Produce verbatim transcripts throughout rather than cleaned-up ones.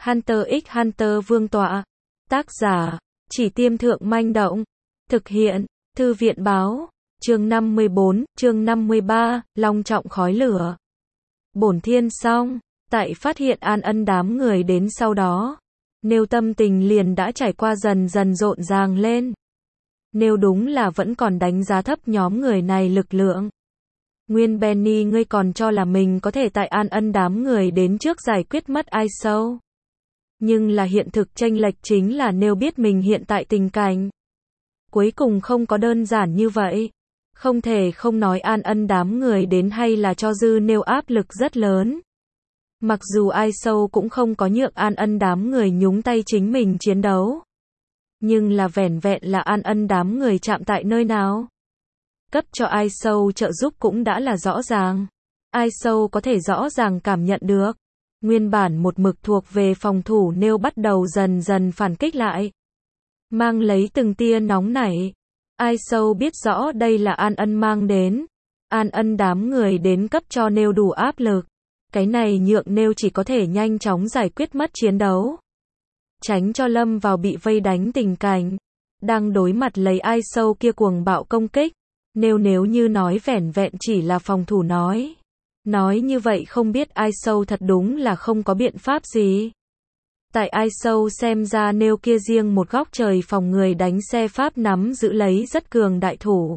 Hunter x Hunter Vương tọa. Tác giả, Chỉ Tiêm Thượng Manh Động. Thực hiện, Thư viện Báo. Chương năm mươi bốn, chương năm mươi ba, long trọng khói lửa. Bổn thiên xong, tại phát hiện An Ân đám người đến sau đó, Nêu tâm tình liền đã trải qua dần dần rộn ràng lên. Nêu đúng là vẫn còn đánh giá thấp nhóm người này lực lượng. Nguyên Benny ngươi còn cho là mình có thể tại An Ân đám người đến trước giải quyết mất ai sâu. Nhưng là hiện thực chênh lệch chính là Nêu biết mình hiện tại tình cảnh. Cuối cùng không có đơn giản như vậy. Không thể không nói An Ân đám người đến hay là cho dư Nêu áp lực rất lớn. Mặc dù ai sâu cũng không có nhượng An Ân đám người nhúng tay chính mình chiến đấu. Nhưng là vẻn vẹn là An Ân đám người chạm tại nơi nào. Cấp cho ai sâu trợ giúp cũng đã là rõ ràng. Ai sâu có thể rõ ràng cảm nhận được. Nguyên bản một mực thuộc về phòng thủ Nêu bắt đầu dần dần phản kích lại. Mang lấy từng tia nóng nảy. Ai sâu biết rõ đây là An Ân mang đến. An Ân đám người đến cấp cho Nêu đủ áp lực. Cái này nhượng Nêu chỉ có thể nhanh chóng giải quyết mất chiến đấu. Tránh cho lâm vào bị vây đánh tình cảnh. Đang đối mặt lấy ai sâu kia cuồng bạo công kích. Nêu nếu như nói vẻn vẹn chỉ là phòng thủ nói. Nói như vậy không biết ai sâu thật đúng là không có biện pháp gì. Tại ai sâu xem ra Nêu kia riêng một góc trời phòng người đánh xe Pháp nắm giữ lấy rất cường đại thủ.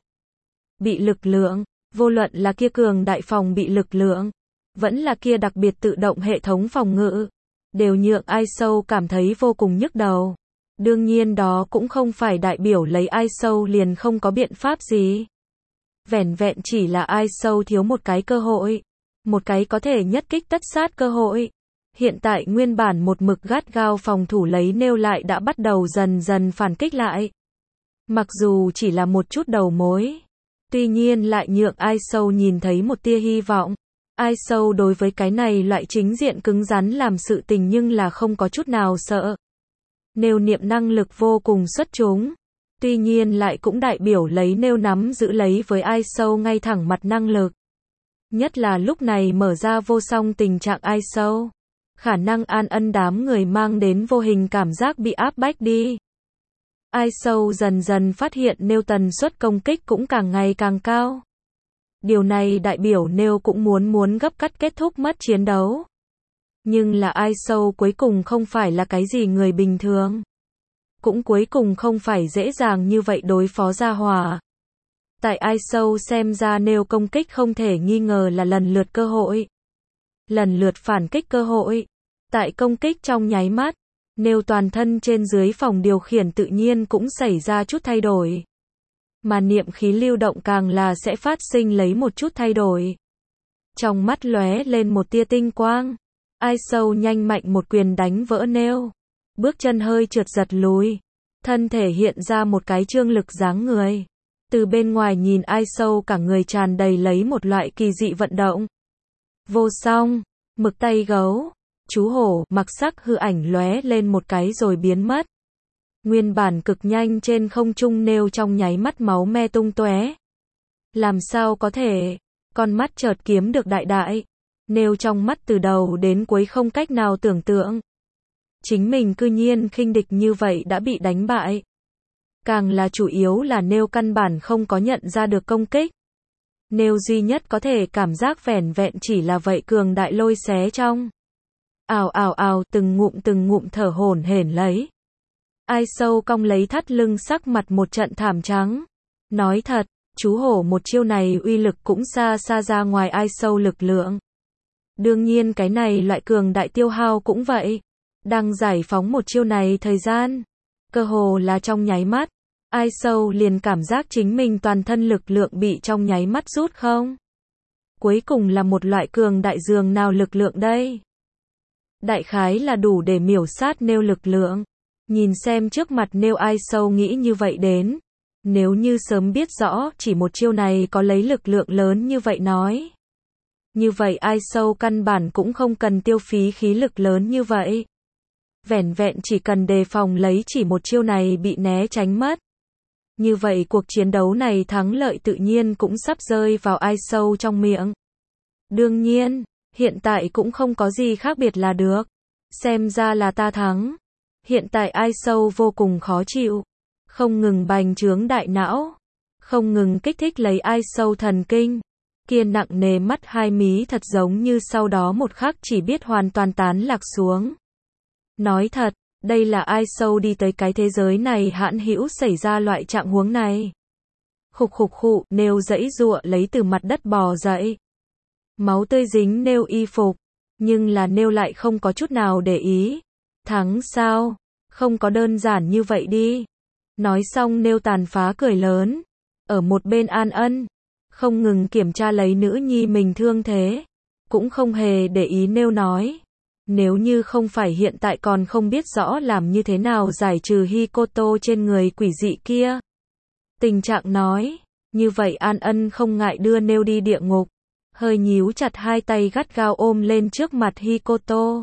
Bị lực lượng, vô luận là kia cường đại phòng bị lực lượng, vẫn là kia đặc biệt tự động hệ thống phòng ngự, đều nhượng ai sâu cảm thấy vô cùng nhức đầu. Đương nhiên đó cũng không phải đại biểu lấy ai sâu liền không có biện pháp gì. Vẻn vẹn chỉ là ai sâu thiếu một cái cơ hội. Một cái có thể nhất kích tất sát cơ hội. Hiện tại nguyên bản một mực gắt gao phòng thủ lấy Nêu lại đã bắt đầu dần dần phản kích lại. Mặc dù chỉ là một chút đầu mối. Tuy nhiên lại nhượng ai sâu nhìn thấy một tia hy vọng. Ai sâu đối với cái này loại chính diện cứng rắn làm sự tình nhưng là không có chút nào sợ. Nêu niệm năng lực vô cùng xuất chúng. Tuy nhiên lại cũng đại biểu lấy Nêu nắm giữ lấy với ai sâu ngay thẳng mặt năng lực. Nhất là lúc này mở ra vô song tình trạng ai sâu. Khả năng An Ân đám người mang đến vô hình cảm giác bị áp bách đi. Ai sâu dần dần phát hiện Nêu tần suất công kích cũng càng ngày càng cao. Điều này đại biểu Nêu cũng muốn muốn gấp cắt kết thúc mất chiến đấu. Nhưng là ai sâu cuối cùng không phải là cái gì người bình thường. Cũng cuối cùng không phải dễ dàng như vậy đối phó ra hòa. Tại ai sâu xem ra Nêu công kích không thể nghi ngờ là lần lượt cơ hội. Lần lượt phản kích cơ hội. Tại công kích trong nháy mắt, Nêu toàn thân trên dưới phòng điều khiển tự nhiên cũng xảy ra chút thay đổi. Mà niệm khí lưu động càng là sẽ phát sinh lấy một chút thay đổi. Trong mắt lóe lên một tia tinh quang. Ai sâu nhanh mạnh một quyền đánh vỡ Nêu. Bước chân hơi trượt giật lùi. Thân thể hiện ra một cái trương lực dáng người. Từ bên ngoài nhìn ai sâu cả người tràn đầy lấy một loại kỳ dị vận động. Vô song, mực tay gấu, chú hổ, mặc sắc hư ảnh lóe lên một cái rồi biến mất. Nguyên bản cực nhanh trên không trung Nêu trong nháy mắt máu me tung tóe. Làm sao có thể, con mắt chợt kiếm được đại đại. Nêu trong mắt từ đầu đến cuối không cách nào tưởng tượng. Chính mình cư nhiên khinh địch như vậy đã bị đánh bại. Càng là chủ yếu là Nêu căn bản không có nhận ra được công kích. Nêu duy nhất có thể cảm giác vẻn vẹn chỉ là vậy cường đại lôi xé trong. Ào ào ào từng ngụm từng ngụm thở hổn hển lấy. Ai sâu cong lấy thắt lưng sắc mặt một trận thảm trắng. Nói thật, chú hổ một chiêu này uy lực cũng xa xa ra ngoài ai sâu lực lượng. Đương nhiên cái này loại cường đại tiêu hao cũng vậy. Đang giải phóng một chiêu này thời gian. Cơ hồ là trong nháy mắt. Ai sâu liền cảm giác chính mình toàn thân lực lượng bị trong nháy mắt rút không. Cuối cùng là một loại cường đại dường nào lực lượng đây. Đại khái là đủ để miểu sát Nêu lực lượng. Nhìn xem trước mặt Nêu ai sâu nghĩ như vậy đến. Nếu như sớm biết rõ chỉ một chiêu này có lấy lực lượng lớn như vậy nói. Như vậy ai sâu căn bản cũng không cần tiêu phí khí lực lớn như vậy. Vẻn vẹn chỉ cần đề phòng lấy chỉ một chiêu này bị né tránh mất. Như vậy cuộc chiến đấu này thắng lợi tự nhiên cũng sắp rơi vào ai sâu trong miệng. Đương nhiên, hiện tại cũng không có gì khác biệt là được. Xem ra là ta thắng. Hiện tại Ai Sâu vô cùng khó chịu. Không ngừng bành trướng đại não. Không ngừng kích thích lấy Ai Sâu thần kinh. Kia nặng nề mắt hai mí thật giống như sau đó một khắc chỉ biết hoàn toàn tán lạc xuống. Nói thật, đây là Ai Sâu đi tới cái thế giới này hãn hữu xảy ra loại trạng huống này. Khục khục khụ, nêu giãy giụa lấy từ mặt đất bò dậy. Máu tươi dính nêu y phục, nhưng là nêu lại không có chút nào để ý. Thắng sao? Không có đơn giản như vậy đi. Nói xong nêu tàn phá cười lớn. Ở một bên An Ân, không ngừng kiểm tra lấy nữ nhi mình thương thế. Cũng không hề để ý nêu nói. Nếu như không phải hiện tại còn không biết rõ làm như thế nào giải trừ Hikoto trên người quỷ dị kia. Tình trạng nói, như vậy An Ân không ngại đưa nêu đi địa ngục. Hơi nhíu chặt hai tay gắt gao ôm lên trước mặt Hikoto.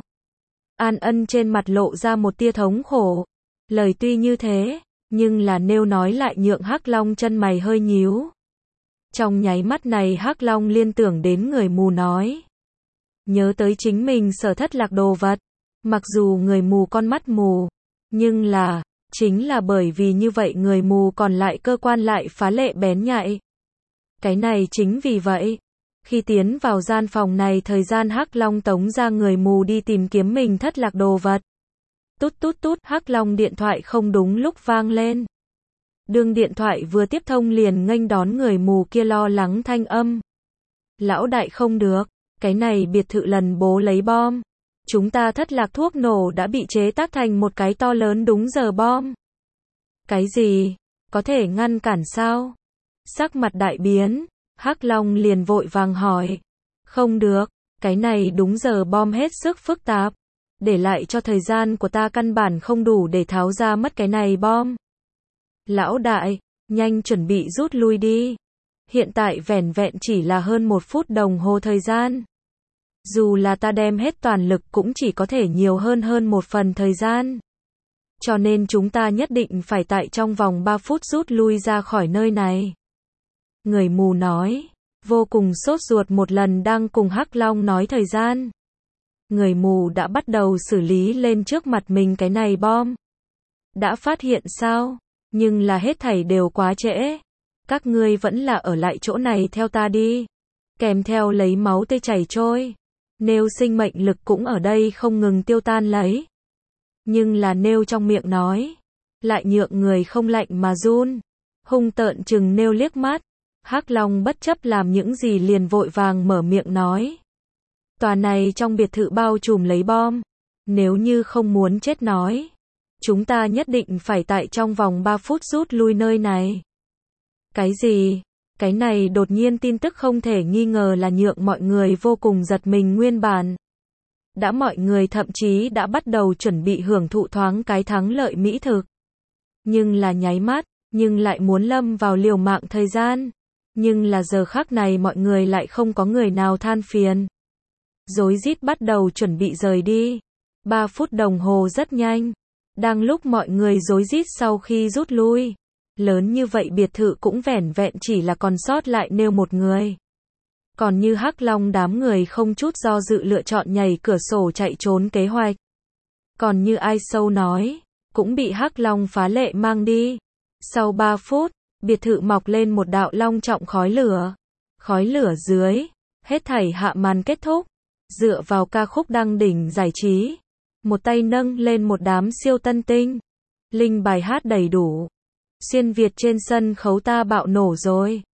An Ân trên mặt lộ ra một tia thống khổ. Lời tuy như thế, nhưng là nêu nói lại nhượng Hắc Long chân mày hơi nhíu. Trong nháy mắt này Hắc Long liên tưởng đến người mù nói. Nhớ tới chính mình sở thất lạc đồ vật. Mặc dù người mù con mắt mù, nhưng là, chính là bởi vì như vậy người mù còn lại cơ quan lại phá lệ bén nhạy. Cái này chính vì vậy. Khi tiến vào gian phòng này thời gian Hắc Long tống ra người mù đi tìm kiếm mình thất lạc đồ vật. Tút tút tút, Hắc Long điện thoại không đúng lúc vang lên. Đường điện thoại vừa tiếp thông liền nghênh đón người mù kia lo lắng thanh âm. Lão đại không được, cái này biệt thự lần bố lấy bom. Chúng ta thất lạc thuốc nổ đã bị chế tác thành một cái to lớn đúng giờ bom. Cái gì? Có thể ngăn cản sao? Sắc mặt đại biến. Hắc Long liền vội vàng hỏi. Không được, cái này đúng giờ bom hết sức phức tạp. Để lại cho thời gian của ta căn bản không đủ để tháo ra mất cái này bom. Lão đại, nhanh chuẩn bị rút lui đi. Hiện tại vẻn vẹn chỉ là hơn một phút đồng hồ thời gian. Dù là ta đem hết toàn lực cũng chỉ có thể nhiều hơn hơn một phần thời gian. Cho nên chúng ta nhất định phải tại trong vòng ba phút rút lui ra khỏi nơi này. Người mù nói, vô cùng sốt ruột một lần đang cùng Hắc Long nói thời gian. Người mù đã bắt đầu xử lý lên trước mặt mình cái này bom. Đã phát hiện sao? Nhưng là hết thảy đều quá trễ. Các ngươi vẫn là ở lại chỗ này theo ta đi. Kèm theo lấy máu tươi chảy trôi. Nêu sinh mệnh lực cũng ở đây không ngừng tiêu tan lấy. Nhưng là nêu trong miệng nói. Lại nhượng người không lạnh mà run. Hung tợn chừng nêu liếc mắt. Hắc Long bất chấp làm những gì liền vội vàng mở miệng nói. Tòa này trong biệt thự bao trùm lấy bom. Nếu như không muốn chết nói. Chúng ta nhất định phải tại trong vòng ba phút rút lui nơi này. Cái gì? Cái này đột nhiên tin tức không thể nghi ngờ là nhượng mọi người vô cùng giật mình nguyên bản. Đã mọi người thậm chí đã bắt đầu chuẩn bị hưởng thụ thoáng cái thắng lợi mỹ thực. Nhưng là nháy mắt, nhưng lại muốn lâm vào liều mạng thời gian. Nhưng là giờ khắc này mọi người lại không có người nào than phiền. Rối rít bắt đầu chuẩn bị rời đi. Ba phút đồng hồ rất nhanh. Đang lúc mọi người rối rít sau khi rút lui. Lớn như vậy biệt thự cũng vẻn vẹn chỉ là còn sót lại nêu một người. Còn như Hắc Long đám người không chút do dự lựa chọn nhảy cửa sổ chạy trốn kế hoạch. Còn như Ai Sâu nói, cũng bị Hắc Long phá lệ mang đi. Sau ba phút, biệt thự mọc lên một đạo long trọng khói lửa. Khói lửa dưới, hết thảy hạ màn kết thúc. Dựa vào ca khúc đăng đỉnh giải trí. Một tay nâng lên một đám siêu tân tinh. Linh bài hát đầy đủ. Xuyên Việt trên sân khấu ta bạo nổ rồi.